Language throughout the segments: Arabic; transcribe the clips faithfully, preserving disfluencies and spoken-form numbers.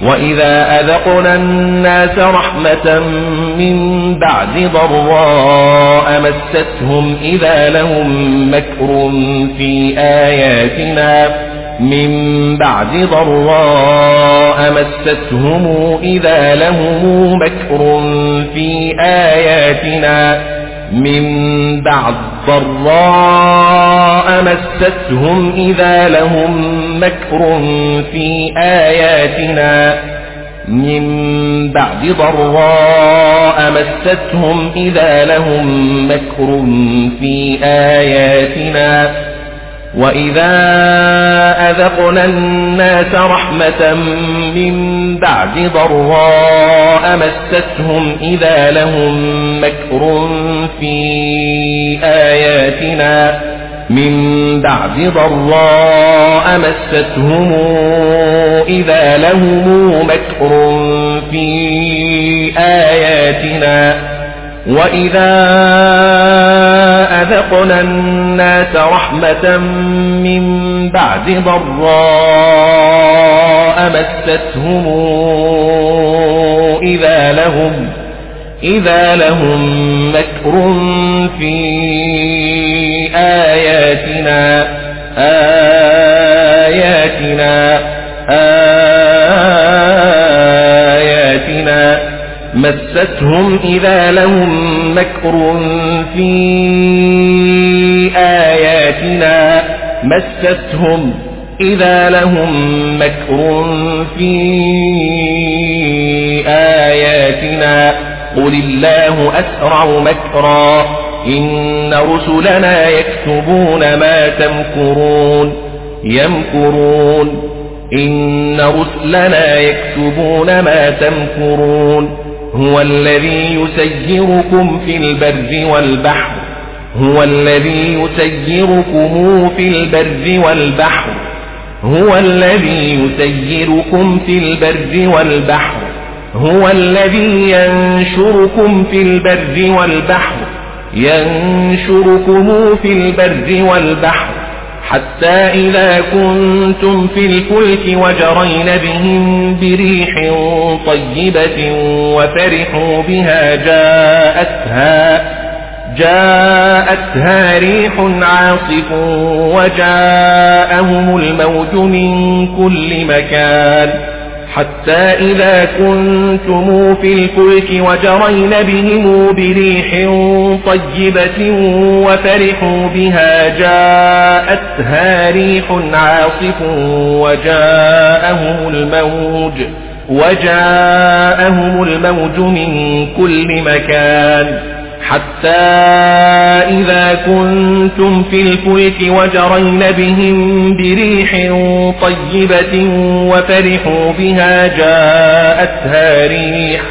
وإذا أذقنا الناس رحمة من بعد ضراء مستهم إذا لهم مكر في آياتنا من بعد ضراء مستهم إذا لهم مكر في آياتنا من بعد ضراء مستهم إذا لهم مكر في آياتنا من بعد ضراء مستهم إذا لهم مكر في آياتنا وإذا أذقنا الناس رحمة من بعد ضراء مستهم إذا لهم مكر في آياتنا من بعد ضراء مستهم إذا لهم مكر في آياتنا وإذا أذقنا الناس رحمة من بعد ضراء مستهم إذا لهم إذا لهم مكر في آياتنا آياتنا آياتنا مستهم إذا لهم مكر في آياتنا مستهم إذا لهم مكر في آياتنا قل الله أسرع مكرا إن رسلنا يكتبون ما تمكرون يمكرون إن رسلنا يكتبون ما تمكرون هو الذي يسيركم في البر والبحر هو الذي يسيركم في البر والبحر هو الذي يسيركم في البر والبحر هو الذي ينشركم في البر والبحر ينشركم في البر والبحر حتى إذا كنتم في الفلك وجرين بهم بريح طيبة وفرحوا بها جاءتها جاءتها ريح عاصف وجاءهم الموج من كل مكان حتى إذا كنتم في الفلك وجرين بهم بريح طيبة وفرحوا بها جاءتها ريح عاصف وجاءهم الموج وجاءهم الموج من كل مكان حتى إذا كنتم في الفلك وجرين بهم بريح طيبة وفرحوا بها جاءتها ريح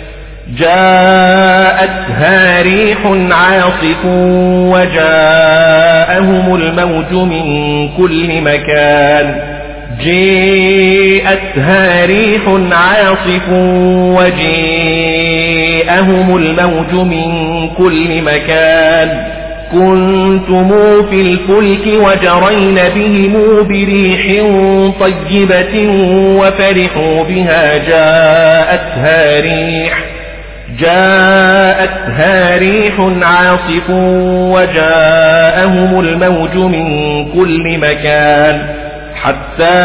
جاءتها ريح عاصف وجاءهم الموج من كل مكان جاءتها ريح عاصف وجاءهم الموج من كل مكان كنتم في الفلك وجرين بهم بريح طيبة وفرحوا بها جاءتها ريح جاءتها ريح عاصف وجاءهم الموج من كل مكان حتى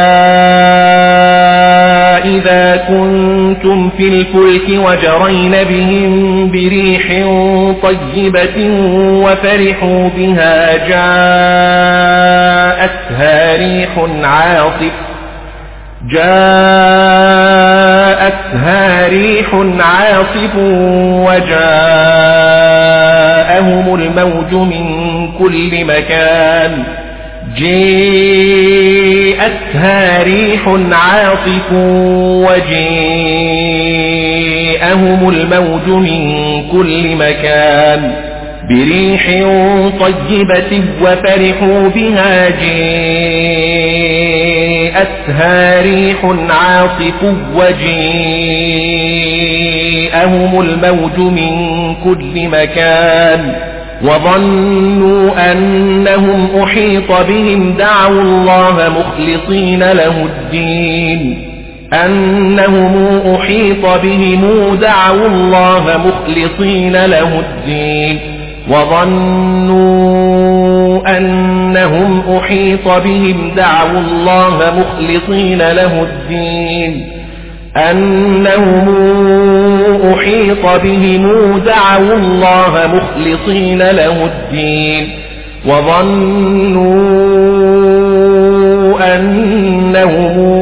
إذا كنتم في الفلك وجرين بهم بريح طيبة وفرحوا بها جاءتها ريح عاصف جاءتها ريح عاصف وجاءهم الموج من كل مكان جاءتها ريح عاصف وجاءهم الموج من كل مكان بريح طيبة وفرحوا بها جاءتها ريح عاصف وجاءهم الموج من كل مكان وظنوا أنهم أحيط بهم دعوا الله مخلصين له الدين أنهم أحيط بهم دعوا الله مخلصين له الدين وظنوا أنهم أحيط بهم دعوا الله مخلصين له الدين أنهم أحيط بهم دعوا الله مخلصين له الدين وظنوا أنهم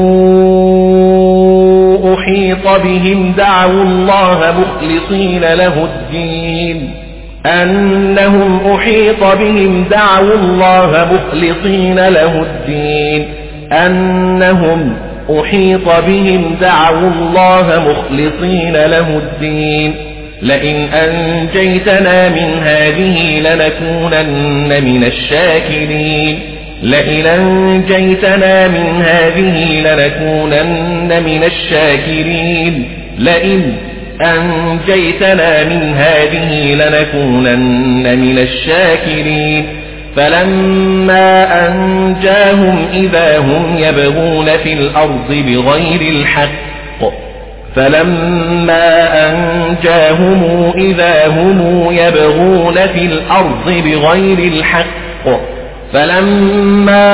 أحيط بهم دعوا الله مخلصين له الدين أنهم أحيط بهم دعوا الله مخلصين له الدين أنهم أحيط بهم دعوا الله مخلصين له الدين لئن أنجيتنا من هذه لنكونن من الشاكرين لئن أنجيتنا من هذه لنكونن من الشاكرين لئن أنجيتنا من هذه لنكونن من الشاكرين فلما أنجاهم إذا هم يبغون في الأرض بغير الحق فلما أنجاهم إذا هم يبغون في الأرض بغير الحق فلما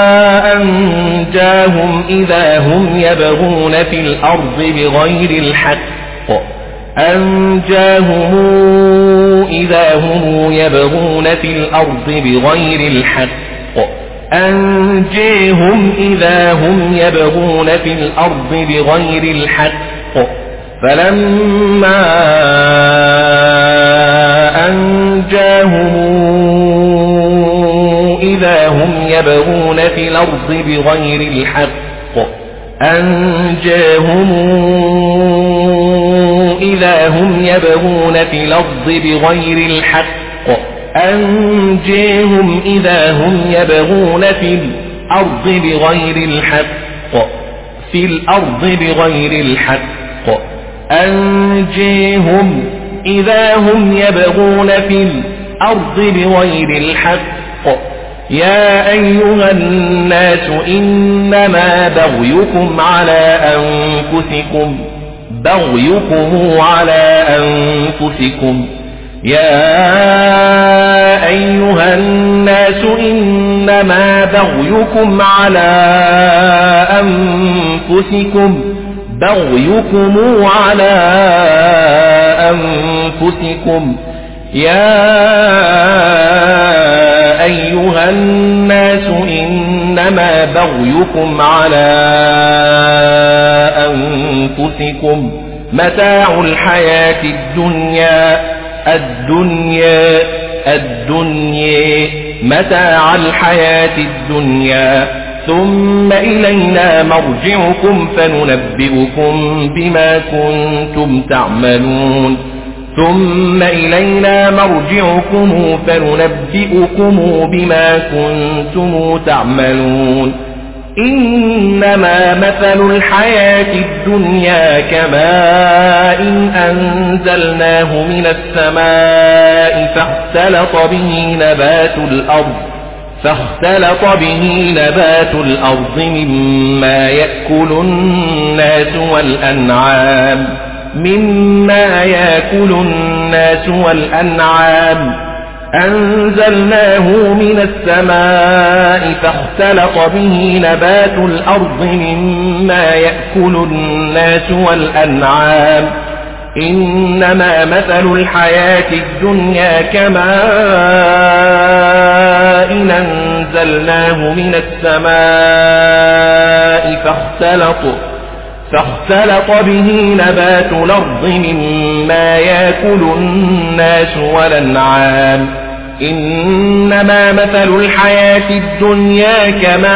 أنجاهم إذا هم يبغون في الأرض بغير الحق أنجاهم إذا هم يبغون في الأرض بغير الحق أنجيهم إذا هم يبغون في الأرض بغير الحق فلما أنجاهم إذا هم يبغون في الأرض بغير الحق أنجاهم إذا هم يبغون في الأرض بغير الحق أنجيهم إذا هم يبغون في الأرض بغير الحق في الأرض بغير الحق أنجيهم إذا هم يبغون في الأرض بغير الحق يا أيها الناس إنما بغيكم على أنفسكم بغيكم على أنفسكم يا أيها الناس إنما بغيكم على أنفسكم بغيكم على أنفسكم يا أيها الناس إنما بغيكم على أنفسكم متاع الحياة الدنيا الدنيا الدنيا متاع الحياة الدنيا ثم إلينا مرجعكم فننبئكم بما كنتم تعملون ثم إلينا مرجعكم فننبئكم بما كنتم تعملون إنما مثل الحياة الدنيا كماء أنزلناه من السماء فاختلط به نبات الأرض فاختلط به نبات الأرض مما يأكل الناس والأنعام مما يأكل الناس والأنعام أنزلناه من السماء فاختلط به نبات الأرض مما يأكل الناس والأنعام إنما مثل الحياة الدنيا كماء أنزلناه من السماء فاختلط فاختلط به نبات الأرض مما يأكل الناس والأنعام إنما مثل الحياة الدنيا كماء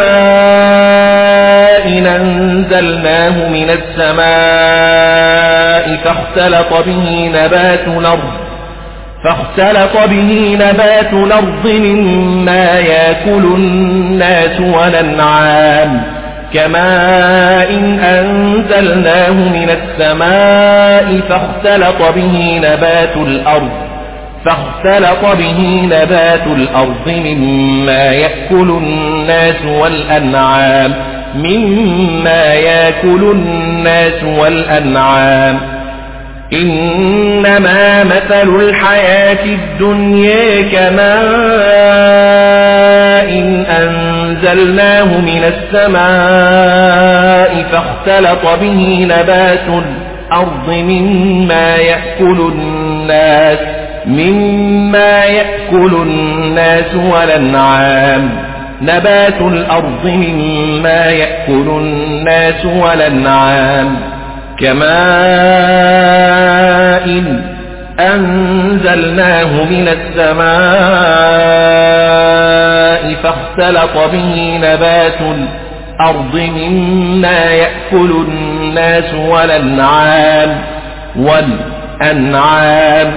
أنزلناه من السماء فاختلط به نبات الأرض فاختلط به نبات الأرض مما يأكل الناس والأنعام كماء أنزلناه من السماء فاختلط به نبات الأرض فاختلط به نبات الأرض مما يأكل الناس والأنعام مما يأكل الناس والأنعام إنما مثل الحياة الدنيا كماء أنزلناه من السماء فاختلط به نبات الأرض مما يأكل الناس مما يأكل الناس والأنعام نبات الأرض مما يأكل الناس والأنعام كماء أنزلناه من السماء فاختلط به نبات الأرض مما يأكل الناس والأنعام والأنعام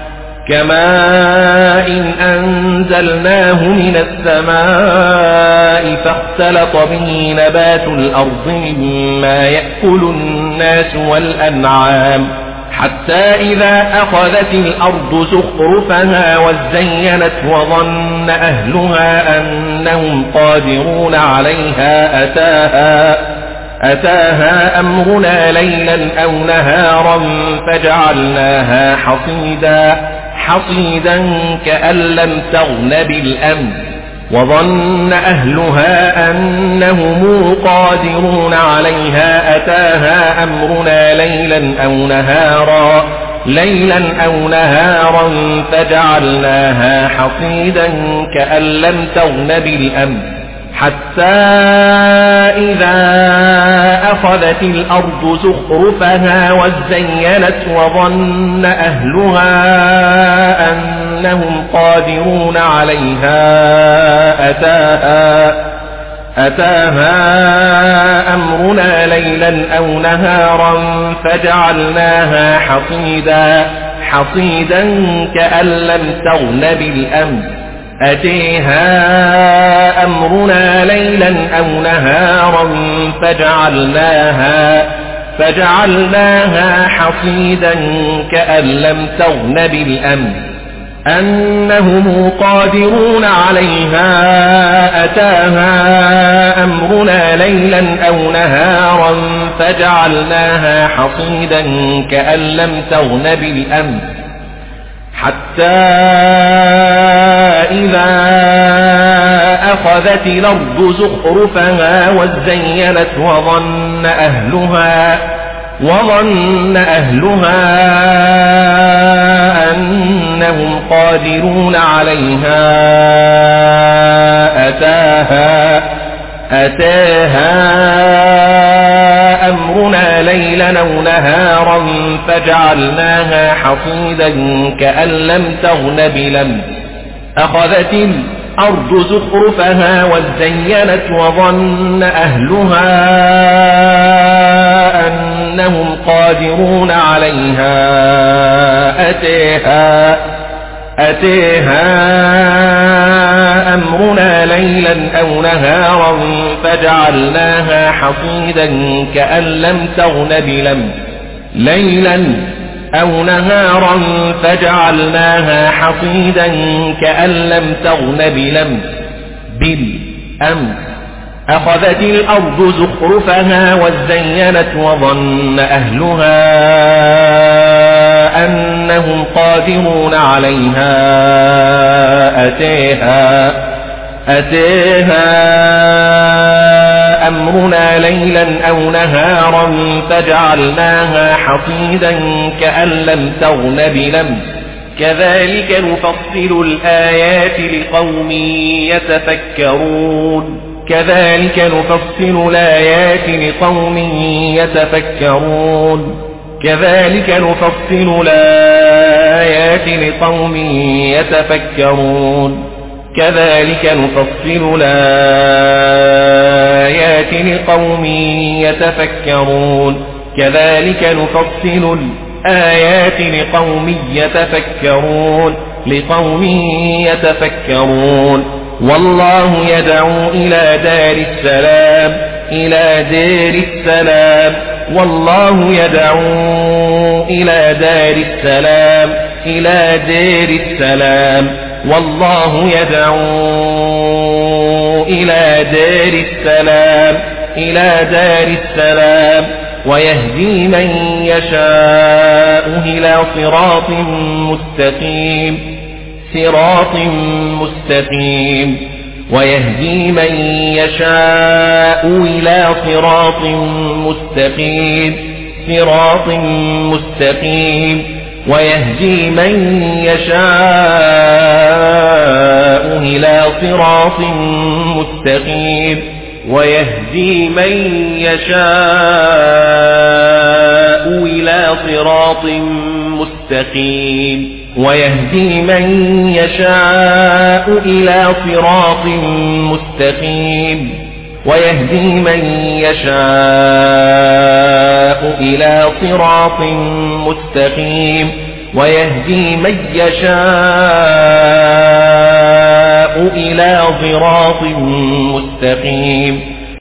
كماء أنزلناه من السماء فاختلط به نبات الأرض مما يأكل الناس والأنعام حتى إذا أخذت الأرض زخرفها وزينت وظن أهلها أنهم قادرون عليها أتاها أتاها أمرنا ليلا أو نهارا فجعلناها حصيدا حصيدا كأن لم تغن بالأمس وظن أهلها أنهم قادرون عليها أتاها أمرنا ليلا أو نهارا ليلا أو نهارا فجعلناها حصيدا كأن لم تغن بالأمس حتى إذا أخذت الأرض زخرفها وزينت وظن أهلها أنهم قادرون عليها أتاها أتاها أمرنا ليلا أو نهارا فجعلناها حصيدا حصيدا كأن لم تغن بالأمس أتيها أمرنا ليلا أو نهارا فجعلناها فجعلناها حصيدا كأن لم تغن بالأمس أنهم قادرون عليها أتاها أمرنا ليلا أو نهارا فجعلناها حصيدا كأن لم تغن بالأمس حتى إذا أخذت الأرض زخرفها وزينت وظن أهلها وظن أهلها أنهم قادرون عليها أتاها أتاها أمرنا ليلا أو نهارا فجعلناها حصيدا كأن لم تغن بلمس أخذت الأرض زخرفها وزينت وظن أهلها أنهم قادرون عليها أتيها أتيها أمرنا ليلا أو نهارا فجعلناها حصيدا كأن لم تغن بلمس ليلا أو نهارا فجعلناها حصيدا كأن لم تغن بلمس بالأمس أخذت الأرض زخرفها وزينت وظن أهلها أنهم قادرون عليها أتيها أتيها أمرنا ليلا أو نهارا فجعلناها حصيدا كأن لم تغن بلمس كذلك نفصل الآيات لقوم يتفكرون كذلك نفصل الآيات لقوم يتفكرون كذلك نفصل الآيات لقوم يتفكرون كذلك نفصل الآيات لقوم يتفكرون كذلك نفصل الآيات لقوم يتفكرون لقوم يتفكرون والله يدعو إلى دار السلام إلى دار السلام والله يدعو إلى دار السلام إلى دار السلام والله يدعو إلى دار السلام إلى دار السلام ويهدي من يشاء إلى صراط مستقيم صراط مستقيم ويهدي من يشاء إلى صراط مستقيم صراط مستقيم ويهدي من يشاء إلى صراط مستقيم ويهدي من يشاء إلى صراط مستقيم ويهدي من يشاء إلى صراط مستقيم ويهدي من يشاء إلى صراط مستقيم ويهدي من يشاء إلى صراط مستقيم